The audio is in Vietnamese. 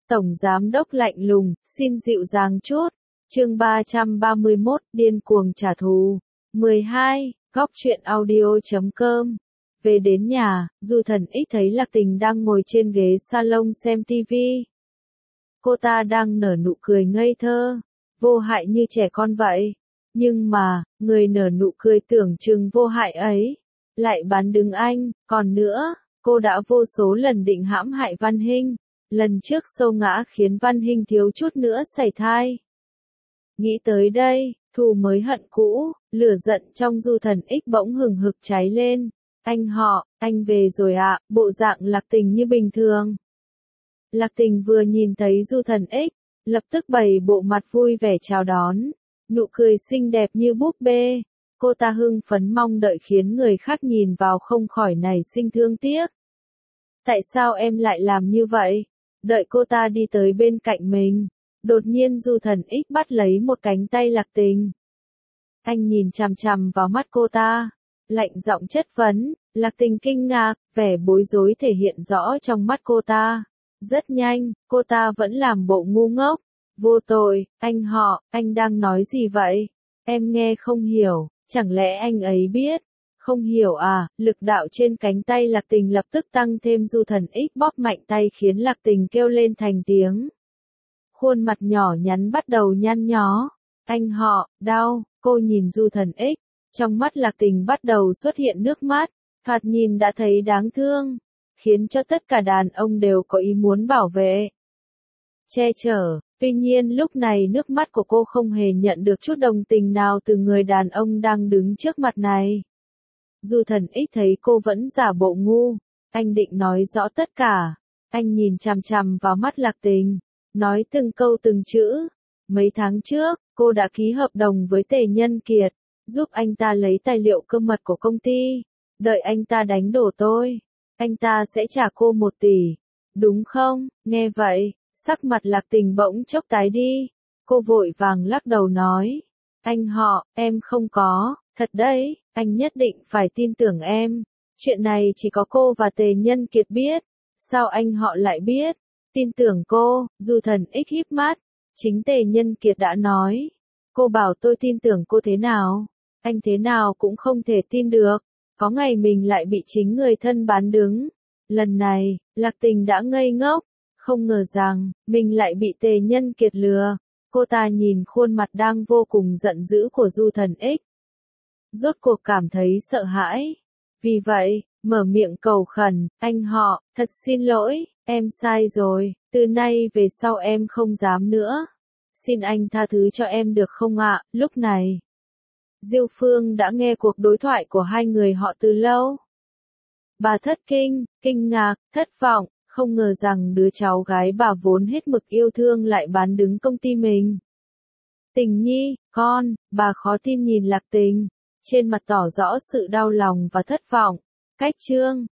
Tổng giám đốc lạnh lùng, xin dịu dàng chút. Chương 331, điên cuồng trả thù. 12, góc truyện audio.com. Về đến nhà, Du Thần X thấy Lạc Tình đang ngồi trên ghế salon xem tivi. Cô ta đang nở nụ cười ngây thơ, vô hại như trẻ con vậy. Nhưng mà, người nở nụ cười tưởng chừng vô hại ấy, lại bán đứng anh. Còn nữa, cô đã vô số lần định hãm hại Văn Hinh. Lần trước xâu ngã khiến Văn Hinh thiếu chút nữa sảy thai. Nghĩ tới đây, thù mới hận cũ, lửa giận trong Du Thần X bỗng hừng hực cháy lên. Anh về rồi ạ, bộ dạng Lạc Tình như bình thường. Lạc Tình vừa nhìn thấy Du Thần X, lập tức bày bộ mặt vui vẻ chào đón, nụ cười xinh đẹp như búp bê. Cô ta hưng phấn mong đợi khiến người khác nhìn vào không khỏi nảy sinh thương tiếc. Tại sao em lại làm như vậy? Đợi cô ta đi tới bên cạnh mình, đột nhiên Du Thần X bắt lấy một cánh tay Lạc Tình. Anh nhìn chằm chằm vào mắt cô ta, lạnh giọng chất vấn. Lạc Tình kinh ngạc, vẻ bối rối thể hiện rõ trong mắt cô ta. Rất nhanh, cô ta vẫn làm bộ ngu ngốc. Vô tội, anh đang nói gì vậy? Em nghe không hiểu, chẳng lẽ anh ấy biết? Không hiểu à? Lực đạo trên cánh tay Lạc Tình lập tức tăng thêm. Du Thần X bóp mạnh tay khiến Lạc Tình kêu lên thành tiếng. Khuôn mặt nhỏ nhắn bắt đầu nhăn nhó. Đau. Cô nhìn Du Thần X, trong mắt Lạc Tình bắt đầu xuất hiện nước mắt, thoạt nhìn đã thấy đáng thương, khiến cho tất cả đàn ông đều có ý muốn bảo vệ, che chở. Tuy nhiên lúc này nước mắt của cô không hề nhận được chút đồng tình nào từ người đàn ông đang đứng trước mặt này. Du Thần X thấy cô vẫn giả bộ ngu, anh định nói rõ tất cả. Anh nhìn chằm chằm vào mắt Lạc Tình, nói từng câu từng chữ. Mấy tháng trước, cô đã ký hợp đồng với Tề Nhân Kiệt, giúp anh ta lấy tài liệu cơ mật của công ty. Đợi anh ta đánh đổ tôi, anh ta sẽ trả cô 1 tỷ. Đúng không? Nghe vậy, sắc mặt Lạc Tình bỗng chốc tái đi. Cô vội vàng lắc đầu nói. Em không có, thật đấy, anh nhất định phải tin tưởng em. Chuyện này chỉ có cô và Tề Nhân Kiệt biết. Sao anh họ lại biết? Tin tưởng cô. Du Thần X híp mắt. Chính Tề Nhân Kiệt đã nói. Cô bảo tôi tin tưởng cô thế nào? Anh thế nào cũng không thể tin được. Có ngày mình lại bị chính người thân bán đứng. Lần này, Lạc Tình đã ngây ngốc. Không ngờ rằng, mình lại bị Tề Nhân Kiệt lừa. Cô ta nhìn khuôn mặt đang vô cùng giận dữ của Du Thần X. Rốt cuộc cảm thấy sợ hãi. Vì vậy, mở miệng cầu khẩn. Thật xin lỗi, em sai rồi. Từ nay về sau em không dám nữa. Xin anh tha thứ cho em được không ạ? Lúc này, Diêu Phương đã nghe cuộc đối thoại của hai người họ từ lâu. Bà thất kinh ngạc, thất vọng, không ngờ rằng đứa cháu gái bà vốn hết mực yêu thương lại bán đứng công ty mình. Tình nhi, bà khó tin nhìn Lạc Tình, trên mặt tỏ rõ sự đau lòng và thất vọng. Cách chương